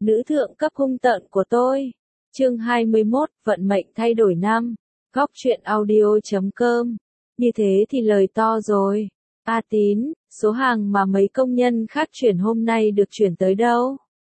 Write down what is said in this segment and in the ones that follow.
nữ thượng cấp hung tợn của tôi. Chương 21, vận mệnh thay đổi năm. Góc truyện audio.com. Như thế thì lời to rồi. A Tín, số hàng mà mấy công nhân khác chuyển hôm nay được chuyển tới đâu?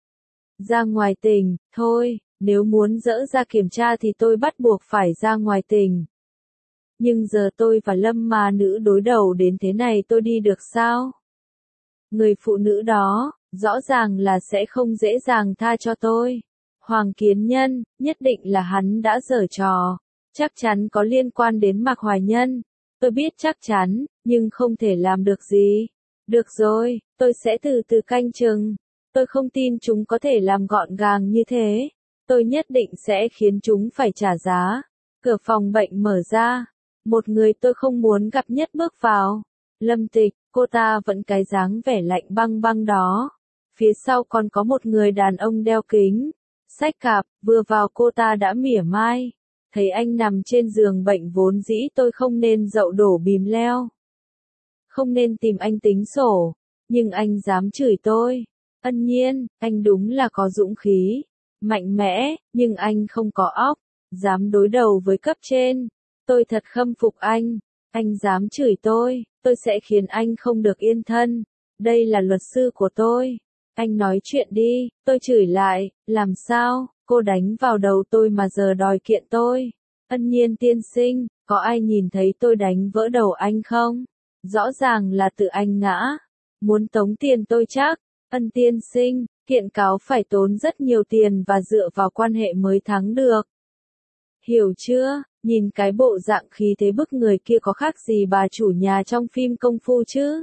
Ra ngoài tỉnh, thôi, nếu muốn dỡ ra kiểm tra thì tôi bắt buộc phải ra ngoài tỉnh. Nhưng giờ tôi và Lâm ma nữ đối đầu đến thế này tôi đi được sao? Người phụ nữ đó, rõ ràng là sẽ không dễ dàng tha cho tôi. Hoàng Kiến Nhân, nhất định là hắn đã giở trò. Chắc chắn có liên quan đến Mạc Hoài Nhân. Tôi biết chắc chắn, nhưng không thể làm được gì. Được rồi, tôi sẽ từ từ canh chừng. Tôi không tin chúng có thể làm gọn gàng như thế. Tôi nhất định sẽ khiến chúng phải trả giá. Cửa phòng bệnh mở ra. Một người tôi không muốn gặp nhất bước vào. Lâm Tịch, cô ta vẫn cái dáng vẻ lạnh băng băng đó. Phía sau còn có một người đàn ông đeo kính. Xách cạp, vừa vào cô ta đã mỉa mai. Thấy anh nằm trên giường bệnh vốn dĩ tôi không nên dậu đổ bìm leo. Không nên tìm anh tính sổ. Nhưng anh dám chửi tôi. Ân Nhiên, anh đúng là có dũng khí. Mạnh mẽ, nhưng anh không có óc. Dám đối đầu với cấp trên. Tôi thật khâm phục anh. Anh dám chửi tôi sẽ khiến anh không được yên thân. Đây là luật sư của tôi. Anh nói chuyện đi, tôi chửi lại, làm sao, cô đánh vào đầu tôi mà giờ đòi kiện tôi. Ân Nhiên tiên sinh, có ai nhìn thấy tôi đánh vỡ đầu anh không? Rõ ràng là tự anh ngã. Muốn tống tiền tôi chắc. Ân tiên sinh, kiện cáo phải tốn rất nhiều tiền và dựa vào quan hệ mới thắng được. Hiểu chưa? Nhìn cái bộ dạng khí thế bức người kia có khác gì bà chủ nhà trong phim công phu chứ?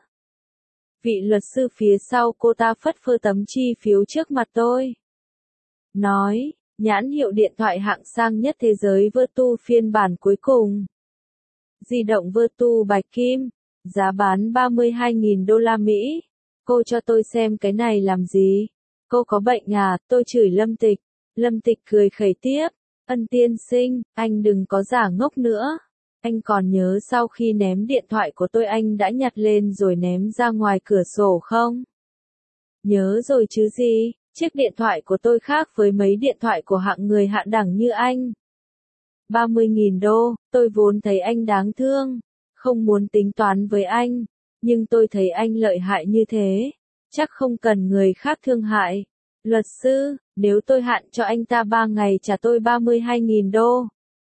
Vị luật sư phía sau cô ta phất phơ tấm chi phiếu trước mặt tôi. Nói, nhãn hiệu điện thoại hạng sang nhất thế giới Vertu phiên bản cuối cùng. Di động Vertu bạch kim, giá bán 32.000 đô la Mỹ. Cô cho tôi xem cái này làm gì? Cô có bệnh à? Tôi chửi Lâm Tịch. Lâm Tịch cười khẩy tiếp. Ân tiên sinh, anh đừng có giả ngốc nữa. Anh còn nhớ sau khi ném điện thoại của tôi anh đã nhặt lên rồi ném ra ngoài cửa sổ không? Nhớ rồi chứ gì, chiếc điện thoại của tôi khác với mấy điện thoại của hạng người hạ đẳng như anh. 30.000 đô, tôi vốn thấy anh đáng thương, không muốn tính toán với anh, nhưng tôi thấy anh lợi hại như thế, chắc không cần người khác thương hại. Luật sư, nếu tôi hạn cho anh ta 3 ngày trả tôi 32.000 đô.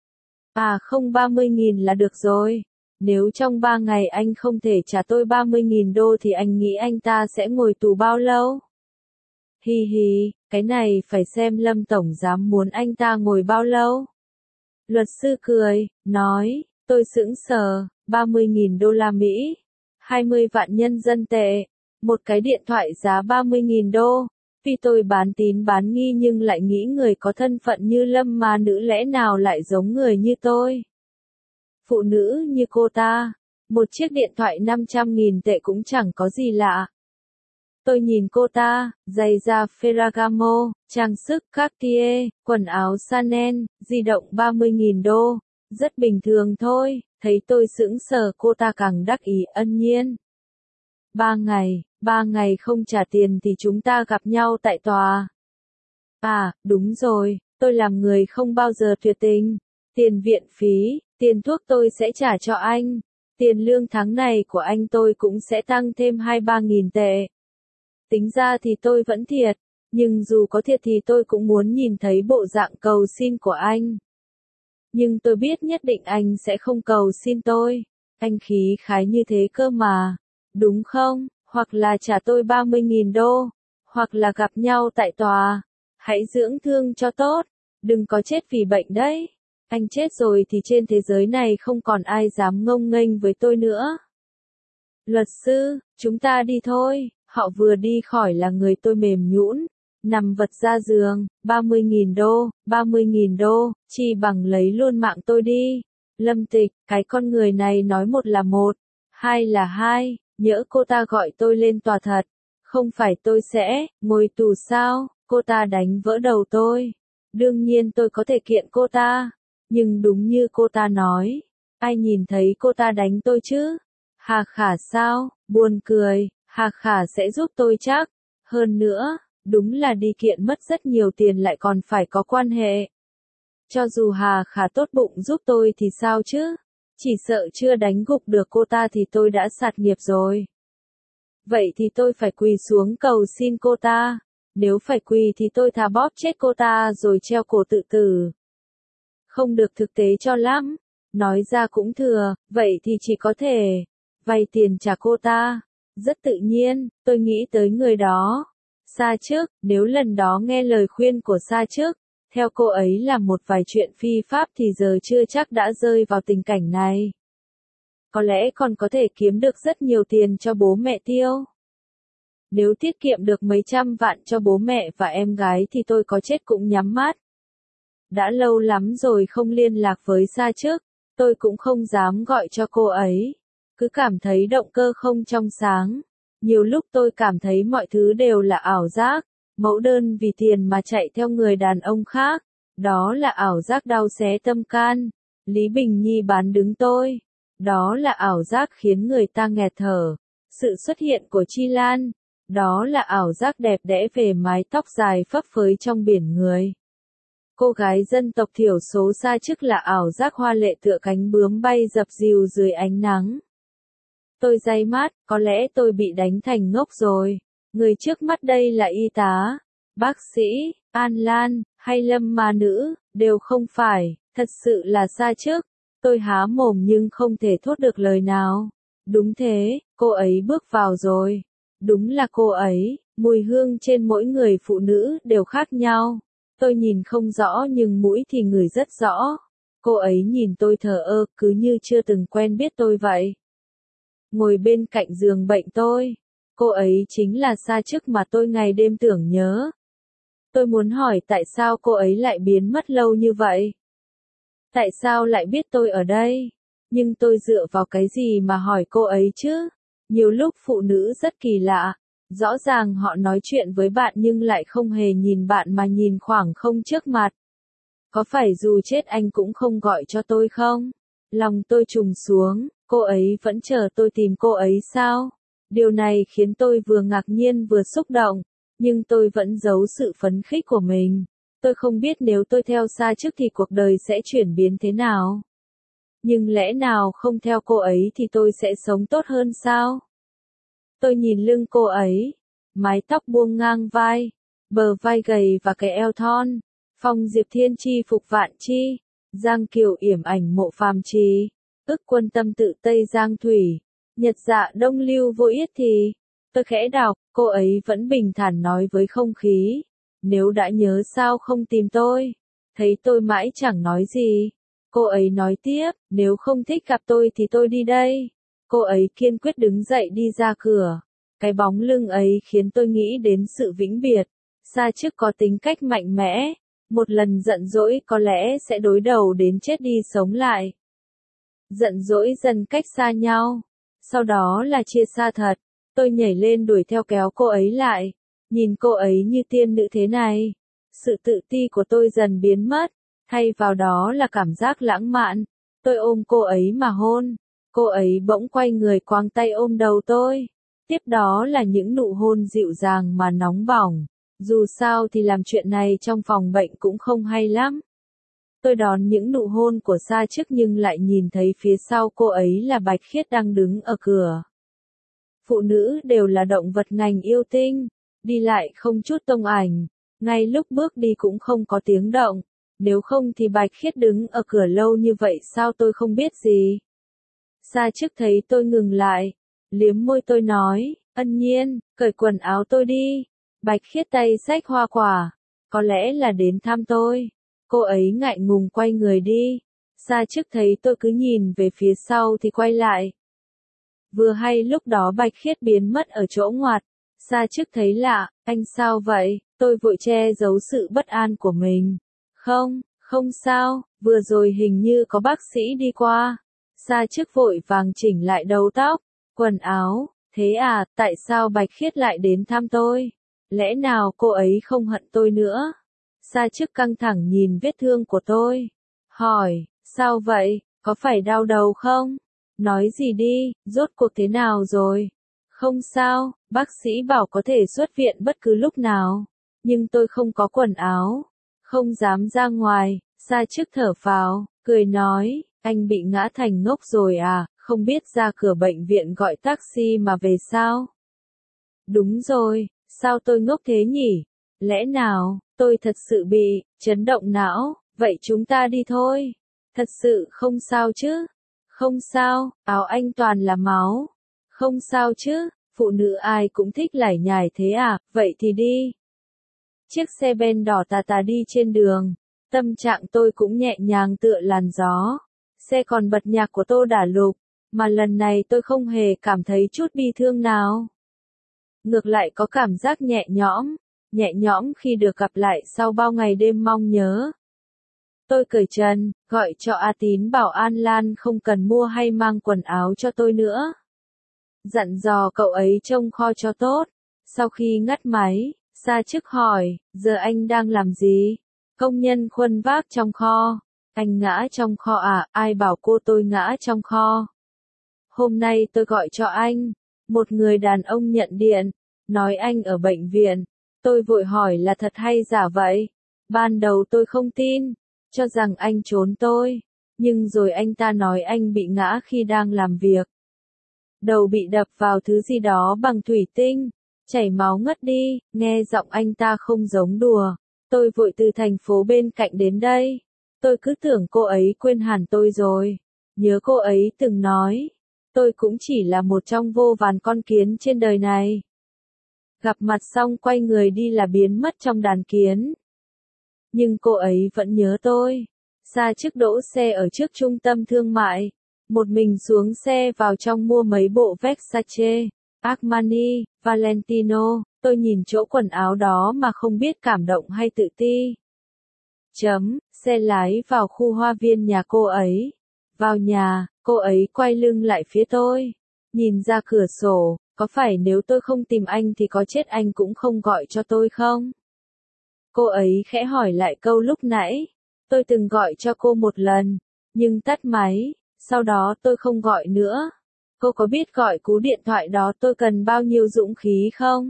À không 30.000 là được rồi. Nếu trong 3 ngày anh không thể trả tôi 30.000 đô thì anh nghĩ anh ta sẽ ngồi tù bao lâu? Hi hi, cái này phải xem Lâm Tổng Giám muốn anh ta ngồi bao lâu. Luật sư cười, nói, tôi sững sờ, 30.000 đô la Mỹ, 20 vạn nhân dân tệ, một cái điện thoại giá 30.000 đô. Vì tôi bán tín bán nghi nhưng lại nghĩ người có thân phận như Lâm ma nữ lẽ nào lại giống người như tôi. Phụ nữ như cô ta, một chiếc điện thoại 500.000 tệ cũng chẳng có gì lạ. Tôi nhìn cô ta, giày da Ferragamo, trang sức Cartier, quần áo Chanel, di động 30.000 đô, rất bình thường thôi, thấy tôi sững sờ cô ta càng đắc ý. Ân Nhiên. 3 ngày không trả tiền thì chúng ta gặp nhau tại tòa. À, đúng rồi, tôi làm người không bao giờ tuyệt tình. Tiền viện phí, tiền thuốc tôi sẽ trả cho anh. Tiền lương tháng này của anh tôi cũng sẽ tăng thêm 2-3 nghìn tệ. Tính ra thì tôi vẫn thiệt, nhưng dù có thiệt thì tôi cũng muốn nhìn thấy bộ dạng cầu xin của anh. Nhưng tôi biết nhất định anh sẽ không cầu xin tôi. Anh khí khái như thế cơ mà. Đúng không? Hoặc là trả tôi 30.000 đô, hoặc là gặp nhau tại tòa. Hãy dưỡng thương cho tốt, đừng có chết vì bệnh đấy. Anh chết rồi thì trên thế giới này không còn ai dám ngông nghênh với tôi nữa. Luật sư, chúng ta đi thôi. Họ vừa đi khỏi là người tôi mềm nhũn, nằm vật ra giường. 30.000 đô, 30.000 đô, chi bằng lấy luôn mạng tôi đi. Lâm Tịch, cái con người này nói một là một, hai là hai. Nhỡ cô ta gọi tôi lên tòa thật, không phải tôi sẽ ngồi tù sao? Cô ta đánh vỡ đầu tôi. Đương nhiên tôi có thể kiện cô ta. Nhưng đúng như cô ta nói, ai nhìn thấy cô ta đánh tôi chứ? Hà Khả sao? Buồn cười, Hà Khả sẽ giúp tôi chắc. Hơn nữa, Đúng là đi kiện mất rất nhiều tiền lại còn phải có quan hệ. Cho dù Hà Khả tốt bụng giúp tôi thì sao chứ? Chỉ sợ chưa đánh gục được cô ta thì tôi đã sạt nghiệp rồi. Vậy thì tôi phải quỳ xuống cầu xin cô ta. Nếu phải quỳ thì tôi thà bóp chết cô ta rồi treo cổ tự tử. Không được thực tế cho lắm. Nói ra cũng thừa, vậy thì chỉ có thể vay tiền trả cô ta. Rất tự nhiên, tôi nghĩ tới người đó. Sa Trức, nếu lần đó nghe lời khuyên của Sa Trức, theo cô ấy làm một vài chuyện phi pháp thì giờ chưa chắc đã rơi vào tình cảnh này. Có lẽ còn có thể kiếm được rất nhiều tiền cho bố mẹ tiêu. Nếu tiết kiệm được mấy trăm vạn cho bố mẹ và em gái thì tôi có chết cũng nhắm mắt. Đã lâu lắm rồi không liên lạc với Sa Trức, tôi cũng không dám gọi cho cô ấy. Cứ cảm thấy động cơ không trong sáng. Nhiều lúc tôi cảm thấy mọi thứ đều là ảo giác. Mẫu đơn vì tiền mà chạy theo người đàn ông khác. Đó là ảo giác đau xé tâm can. Lý Bình Nhi bán đứng tôi. Đó là ảo giác khiến người ta nghẹt thở. Sự xuất hiện của Chi Lan. Đó là ảo giác đẹp đẽ về mái tóc dài phấp phới trong biển người. Cô gái dân tộc thiểu số Sa Trức là ảo giác hoa lệ tựa cánh bướm bay dập dìu dưới ánh nắng. Tôi day mắt, có lẽ tôi bị đánh thành ngốc rồi. Người trước mắt đây là y tá, bác sĩ, An Lan, hay Lâm ma nữ, đều không phải, thật sự là Sa Trức. Tôi há mồm nhưng không thể thốt được lời nào. Đúng thế, cô ấy bước vào rồi. Đúng là cô ấy, mùi hương trên mỗi người phụ nữ đều khác nhau. Tôi nhìn không rõ nhưng mũi thì ngửi rất rõ. Cô ấy nhìn tôi thờ ơ, cứ như chưa từng quen biết tôi vậy. Ngồi bên cạnh giường bệnh tôi. Cô ấy chính là Sa Trức mà tôi ngày đêm tưởng nhớ. Tôi muốn hỏi tại sao cô ấy lại biến mất lâu như vậy? Tại sao lại biết tôi ở đây? Nhưng tôi dựa vào cái gì mà hỏi cô ấy chứ? Nhiều lúc phụ nữ rất kỳ lạ. Rõ ràng họ nói chuyện với bạn nhưng lại không hề nhìn bạn mà nhìn khoảng không trước mặt. Có phải dù chết anh cũng không gọi cho tôi không? Lòng tôi trùng xuống, cô ấy vẫn chờ tôi tìm cô ấy sao? Điều này khiến tôi vừa ngạc nhiên vừa xúc động, nhưng tôi vẫn giấu sự phấn khích của mình. Tôi không biết nếu tôi theo Sa Trức thì cuộc đời sẽ chuyển biến thế nào. Nhưng lẽ nào không theo cô ấy thì tôi sẽ sống tốt hơn sao? Tôi nhìn lưng cô ấy, mái tóc buông ngang vai, bờ vai gầy và cái eo thon, phong diệp thiên chi phục vạn chi, Giang Kiều yểm ảnh mộ phàm trì, ức quân tâm tự Tây Giang thủy, nhật dạ đông lưu vô yết thì. Tôi khẽ đọc, cô ấy vẫn bình thản nói với không khí. Nếu đã nhớ sao không tìm tôi? Thấy tôi mãi chẳng nói gì. Cô ấy nói tiếp, nếu không thích gặp tôi thì tôi đi đây. Cô ấy kiên quyết đứng dậy đi ra cửa. Cái bóng lưng ấy khiến tôi nghĩ đến sự vĩnh biệt. Sa Trức có tính cách mạnh mẽ. Một lần giận dỗi có lẽ sẽ đối đầu đến chết đi sống lại. Giận dỗi dần cách xa nhau. Sau đó là chia xa thật. Tôi nhảy lên đuổi theo kéo cô ấy lại. Nhìn cô ấy như tiên nữ thế này. Sự tự ti của tôi dần biến mất. Thay vào đó là cảm giác lãng mạn. Tôi ôm cô ấy mà hôn. Cô ấy bỗng quay người quàng tay ôm đầu tôi. Tiếp đó là những nụ hôn dịu dàng mà nóng bỏng. Dù sao thì làm chuyện này trong phòng bệnh cũng không hay lắm. Tôi đón những nụ hôn của Sa Trức nhưng lại nhìn thấy phía sau cô ấy là Bạch Khiết đang đứng ở cửa. Phụ nữ đều là động vật ngành yêu tinh, đi lại không chút tông ảnh, ngay lúc bước đi cũng không có tiếng động. Nếu không thì Bạch Khiết đứng ở cửa lâu như vậy sao tôi không biết gì. Sa Trức thấy tôi ngừng lại, liếm môi tôi nói, Ân Nhiên, cởi quần áo tôi đi. Bạch Khiết tay xách hoa quả, có lẽ là đến thăm tôi. Cô ấy ngại ngùng quay người đi. Sa Trức thấy tôi cứ nhìn về phía sau thì quay lại. Vừa hay lúc đó Bạch Khiết biến mất ở chỗ ngoặt. Sa Trức thấy lạ, anh sao vậy? Tôi vội che giấu sự bất an của mình. Không sao, vừa rồi hình như có bác sĩ đi qua. Sa Trức vội vàng chỉnh lại đầu tóc, quần áo. Thế à, tại sao Bạch Khiết lại đến thăm tôi? Lẽ nào cô ấy không hận tôi nữa? Sa Trức căng thẳng nhìn vết thương của tôi. Hỏi, sao vậy, có phải đau đầu không? Nói gì đi, rốt cuộc thế nào rồi? Không sao, bác sĩ bảo có thể xuất viện bất cứ lúc nào. nhưng tôi không có quần áo, không dám ra ngoài. Sa Chức thở phào, cười nói, anh bị ngã thành ngốc rồi à, không biết ra cửa bệnh viện gọi taxi mà về sao? Đúng rồi, sao tôi ngốc thế nhỉ? Lẽ nào, tôi thật sự bị chấn động não, vậy chúng ta đi thôi. Thật sự không sao chứ? Không sao, áo anh toàn là máu. Không sao chứ, phụ nữ ai cũng thích lải nhải thế à, vậy thì đi. Chiếc xe ben đỏ tà tà đi trên đường, tâm trạng tôi cũng nhẹ nhàng tựa làn gió. Xe còn bật nhạc của Tô Đả Lục, mà lần này tôi không hề cảm thấy chút bi thương nào. Ngược lại có cảm giác nhẹ nhõm khi được gặp lại sau bao ngày đêm mong nhớ. Tôi cởi trần, gọi cho A Tín bảo An Lan không cần mua hay mang quần áo cho tôi nữa. Dặn dò cậu ấy trông kho cho tốt. Sau khi ngắt máy, Sa Chức hỏi, giờ anh đang làm gì? Công nhân khuân vác trong kho. Anh ngã trong kho à, ai bảo cô tôi ngã trong kho? Hôm nay tôi gọi cho anh. Một người đàn ông nhận điện, nói anh ở bệnh viện. Tôi vội hỏi là thật hay giả vậy? Ban đầu tôi không tin, cho rằng anh trốn tôi. Nhưng rồi anh ta nói anh bị ngã khi đang làm việc. Đầu bị đập vào thứ gì đó bằng thủy tinh, chảy máu ngất đi, nghe giọng anh ta không giống đùa. Tôi vội từ thành phố bên cạnh đến đây. Tôi cứ tưởng cô ấy quên hẳn tôi rồi. Nhớ cô ấy từng nói, tôi cũng chỉ là một trong vô vàn con kiến trên đời này. Gặp mặt xong quay người đi là biến mất trong đàn kiến. Nhưng cô ấy vẫn nhớ tôi. Sa Chức đỗ xe ở trước trung tâm thương mại. Một mình xuống xe vào trong mua mấy bộ Versace, Armani, Valentino. Tôi nhìn chỗ quần áo đó mà không biết cảm động hay tự ti. Xe lái vào khu hoa viên nhà cô ấy. Vào nhà, cô ấy quay lưng lại phía tôi. Nhìn ra cửa sổ, có phải nếu tôi không tìm anh thì có chết anh cũng không gọi cho tôi không? Cô ấy khẽ hỏi lại câu lúc nãy. Tôi từng gọi cho cô một lần, nhưng tắt máy, sau đó tôi không gọi nữa. Cô có biết gọi cú điện thoại đó tôi cần bao nhiêu dũng khí không?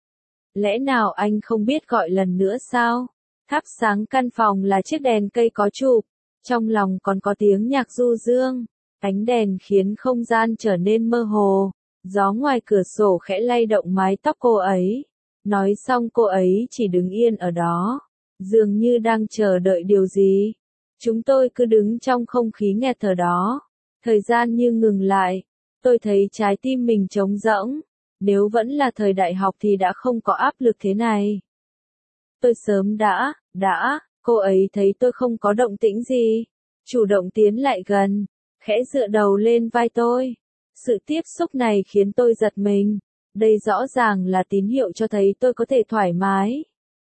Lẽ nào anh không biết gọi lần nữa sao? Thắp sáng căn phòng là chiếc đèn cây có chụp, trong lòng còn có tiếng nhạc du dương. Ánh đèn khiến không gian trở nên mơ hồ, gió ngoài cửa sổ khẽ lay động mái tóc cô ấy. Nói xong cô ấy chỉ đứng yên ở đó, dường như đang chờ đợi điều gì. Chúng tôi cứ đứng trong không khí nghẹt thở đó. Thời gian như ngừng lại. Tôi thấy trái tim mình trống rỗng. Nếu vẫn là thời đại học thì đã không có áp lực thế này. Tôi sớm cô ấy thấy tôi không có động tĩnh gì. Chủ động tiến lại gần, khẽ dựa đầu lên vai tôi. Sự tiếp xúc này khiến tôi giật mình. Đây rõ ràng là tín hiệu cho thấy tôi có thể thoải mái.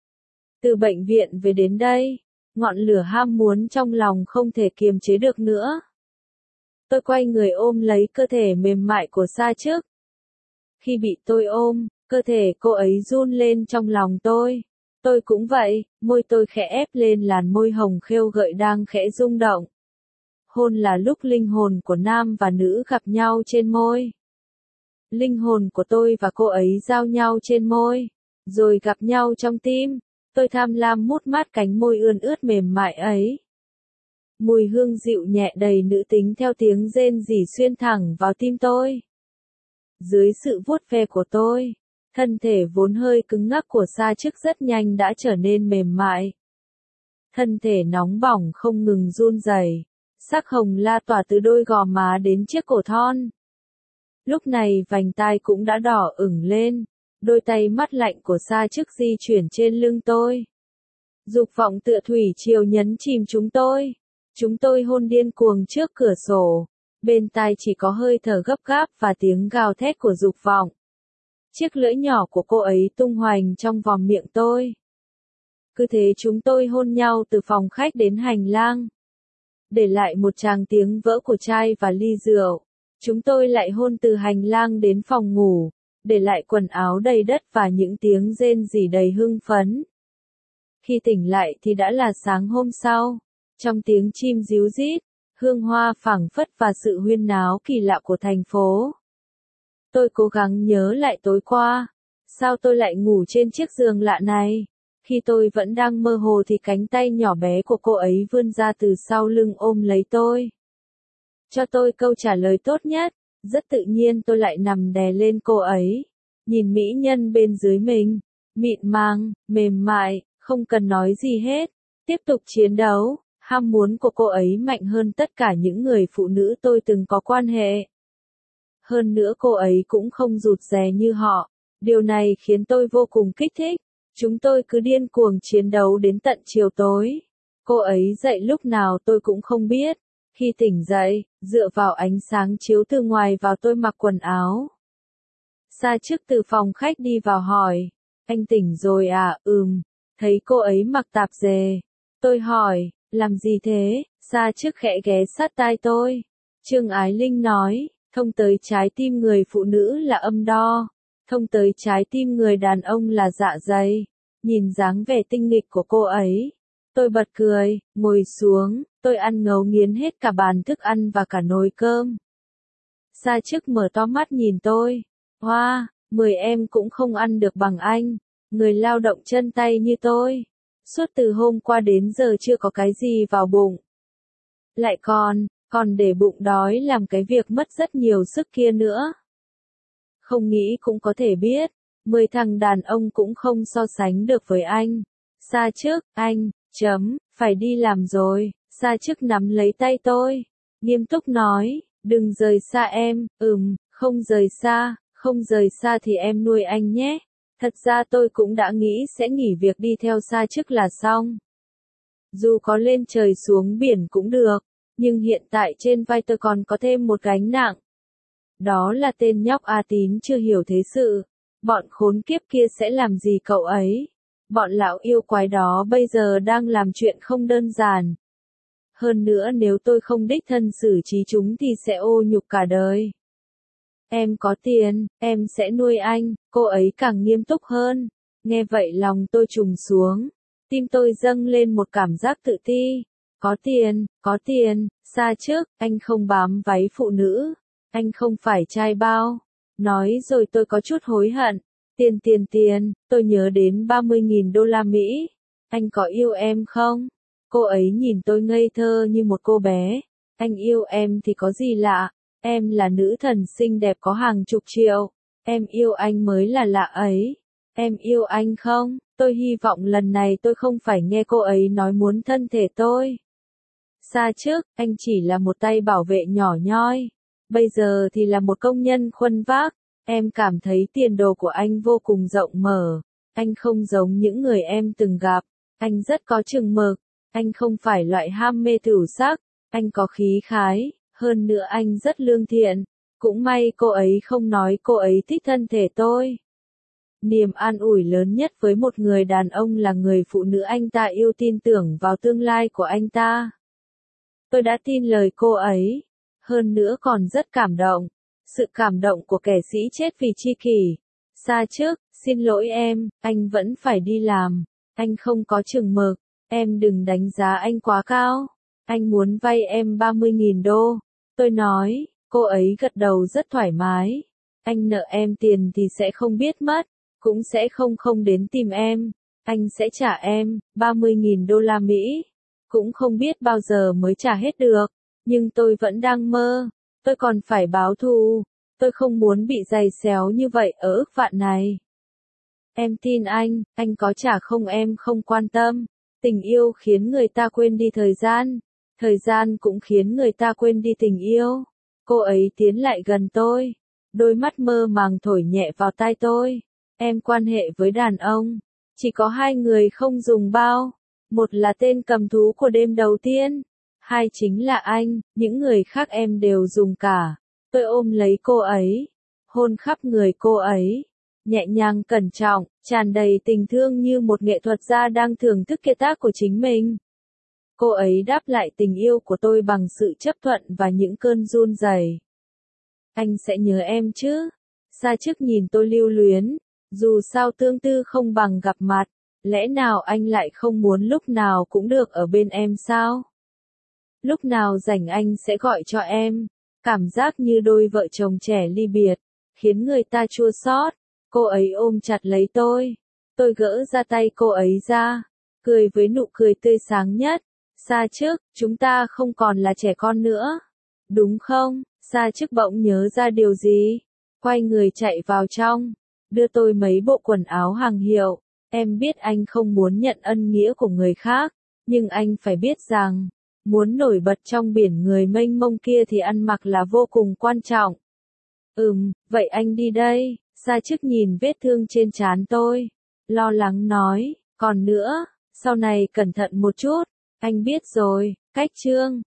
Từ bệnh viện về đến đây, ngọn lửa ham muốn trong lòng không thể kiềm chế được nữa. Tôi quay người ôm lấy cơ thể mềm mại của Sa Chức. Khi bị tôi ôm, cơ thể cô ấy run lên trong lòng tôi. Tôi cũng vậy, môi tôi khẽ ép lên làn môi hồng khêu gợi đang khẽ rung động. Hôn là lúc linh hồn của nam và nữ gặp nhau trên môi. Linh hồn của tôi và cô ấy giao nhau trên môi, rồi gặp nhau trong tim. Tôi tham lam mút mát cánh môi ươn ướt mềm mại ấy. Mùi hương dịu nhẹ đầy nữ tính theo tiếng rên rỉ xuyên thẳng vào tim tôi. Dưới sự vuốt ve của tôi, thân thể vốn hơi cứng ngắc của Sa Chức rất nhanh đã trở nên mềm mại. Thân thể nóng bỏng không ngừng run rẩy, sắc hồng la tỏa từ đôi gò má đến chiếc cổ thon. Lúc này vành tai cũng đã đỏ ửng lên, đôi tay mắt lạnh của Sa Chức di chuyển trên lưng tôi. Dục vọng tựa thủy triều nhấn chìm chúng tôi. Chúng tôi hôn điên cuồng trước cửa sổ. Bên tai chỉ có hơi thở gấp gáp và tiếng gào thét của dục vọng. Chiếc lưỡi nhỏ của cô ấy tung hoành trong vòng miệng tôi. Cứ thế chúng tôi hôn nhau từ phòng khách đến hành lang. Để lại một tràng tiếng vỡ của chai và ly rượu. Chúng tôi lại hôn từ hành lang đến phòng ngủ. Để lại quần áo đầy đất và những tiếng rên rỉ đầy hưng phấn. Khi tỉnh lại thì đã là sáng hôm sau. Trong tiếng chim ríu rít, hương hoa phảng phất và sự huyên náo kỳ lạ của thành phố. Tôi cố gắng nhớ lại tối qua. Sao tôi lại ngủ trên chiếc giường lạ này? Khi tôi vẫn đang mơ hồ thì cánh tay nhỏ bé của cô ấy vươn ra từ sau lưng ôm lấy tôi. Cho tôi câu trả lời tốt nhất, rất tự nhiên tôi lại nằm đè lên cô ấy. Nhìn mỹ nhân bên dưới mình, mịn màng, mềm mại, không cần nói gì hết. Tiếp tục chiến đấu, ham muốn của cô ấy mạnh hơn tất cả những người phụ nữ tôi từng có quan hệ. Hơn nữa cô ấy cũng không rụt rè như họ. Điều này khiến tôi vô cùng kích thích. Chúng tôi cứ điên cuồng chiến đấu đến tận chiều tối. Cô ấy dậy lúc nào tôi cũng không biết. Khi tỉnh dậy, dựa vào ánh sáng chiếu từ ngoài vào tôi mặc quần áo. Sa Chức từ phòng khách đi vào hỏi. Anh tỉnh rồi à? Thấy cô ấy mặc tạp dề. Tôi hỏi, làm gì thế? Sa Chức khẽ ghé sát tai tôi. Trương Ái Linh nói, thông tới trái tim người phụ nữ là âm đo. Thông tới trái tim người đàn ông là dạ dày. Nhìn dáng vẻ tinh nghịch của cô ấy. Tôi bật cười, ngồi xuống, tôi ăn ngấu nghiến hết cả bàn thức ăn và cả nồi cơm. Sa Chức mở to mắt nhìn tôi. Hoa, 10 em cũng không ăn được bằng anh. Người lao động chân tay như tôi. Suốt từ hôm qua đến giờ chưa có cái gì vào bụng. Lại còn để bụng đói làm cái việc mất rất nhiều sức kia nữa. Không nghĩ cũng có thể biết, 10 thằng đàn ông cũng không so sánh được với anh. Sa Chức, anh, phải đi làm rồi. Sa Chức nắm lấy tay tôi, nghiêm túc nói, đừng rời xa em, không rời xa thì em nuôi anh nhé. Thật ra tôi cũng đã nghĩ sẽ nghỉ việc đi theo Sa Chức là xong. Dù có lên trời xuống biển cũng được, nhưng hiện tại trên vai tôi còn có thêm một gánh nặng. Đó là tên nhóc A Tín chưa hiểu thế sự. Bọn khốn kiếp kia sẽ làm gì cậu ấy? Bọn lão yêu quái đó bây giờ đang làm chuyện không đơn giản. Hơn nữa nếu tôi không đích thân xử trí chúng thì sẽ ô nhục cả đời. Em có tiền, em sẽ nuôi anh, cô ấy càng nghiêm túc hơn. Nghe vậy lòng tôi trùng xuống. Tim tôi dâng lên một cảm giác tự ti. Có tiền, Sa Chức, anh không bám váy phụ nữ. Anh không phải trai bao. Nói rồi tôi có chút hối hận. Tiền, tôi nhớ đến 30.000 đô la Mỹ. Anh có yêu em không? Cô ấy nhìn tôi ngây thơ như một cô bé. Anh yêu em thì có gì lạ? Em là nữ thần xinh đẹp có hàng chục triệu. Em yêu anh mới là lạ ấy. Em yêu anh không? Tôi hy vọng lần này tôi không phải nghe cô ấy nói muốn thân thể tôi. Sa Chức, anh chỉ là một tay bảo vệ nhỏ nhoi. Bây giờ thì là một công nhân khuân vác. Em cảm thấy tiền đồ của anh vô cùng rộng mở. Anh không giống những người em từng gặp. Anh rất có chừng mực. Anh không phải loại ham mê thử sắc. Anh có khí khái. Hơn nữa anh rất lương thiện. Cũng may cô ấy không nói cô ấy thích thân thể tôi. Niềm an ủi lớn nhất với một người đàn ông là người phụ nữ anh ta yêu tin tưởng vào tương lai của anh ta. Tôi đã tin lời cô ấy. Hơn nữa còn rất cảm động. Sự cảm động của kẻ sĩ chết vì tri kỷ. Sa Chức, xin lỗi em, anh vẫn phải đi làm. Anh không có chừng mực. Em đừng đánh giá anh quá cao. Anh muốn vay em 30.000 đô. Tôi nói, cô ấy gật đầu rất thoải mái. Anh nợ em tiền thì sẽ không biết mất. Cũng sẽ không đến tìm em. Anh sẽ trả em 30.000 đô la Mỹ. Cũng không biết bao giờ mới trả hết được. Nhưng tôi vẫn đang mơ. Tôi còn phải báo thù. Tôi không muốn bị giày xéo như vậy ở ức vạn này. Em tin anh có trả không em không quan tâm. Tình yêu khiến người ta quên đi thời gian. Thời gian cũng khiến người ta quên đi tình yêu. Cô ấy tiến lại gần tôi. Đôi mắt mơ màng thổi nhẹ vào tai tôi. Em quan hệ với đàn ông. Chỉ có 2 người không dùng bao. Một là tên cầm thú của đêm đầu tiên. 2 chính là anh, những người khác em đều dùng cả. Tôi ôm lấy cô ấy. Hôn khắp người cô ấy. Nhẹ nhàng cẩn trọng, tràn đầy tình thương như một nghệ thuật gia đang thưởng thức kiệt tác của chính mình. Cô ấy đáp lại tình yêu của tôi bằng sự chấp thuận và những cơn run rẩy. Anh sẽ nhớ em chứ? Sa Chức nhìn tôi lưu luyến. Dù sao tương tư không bằng gặp mặt. Lẽ nào anh lại không muốn lúc nào cũng được ở bên em sao? Lúc nào rảnh anh sẽ gọi cho em. Cảm giác như đôi vợ chồng trẻ ly biệt. Khiến người ta chua xót. Cô ấy ôm chặt lấy tôi. Tôi gỡ ra tay cô ấy ra, cười với nụ cười tươi sáng nhất. Sa Chức, chúng ta không còn là trẻ con nữa. Đúng không? Sa Chức bỗng nhớ ra điều gì. Quay người chạy vào trong, đưa tôi mấy bộ quần áo hàng hiệu. Em biết anh không muốn nhận ân nghĩa của người khác, nhưng anh phải biết rằng, muốn nổi bật trong biển người mênh mông kia thì ăn mặc là vô cùng quan trọng. Vậy anh đi đây. Sa Chức nhìn vết thương trên trán tôi, lo lắng nói, còn nữa, sau này cẩn thận một chút. Anh biết rồi, cách Trương.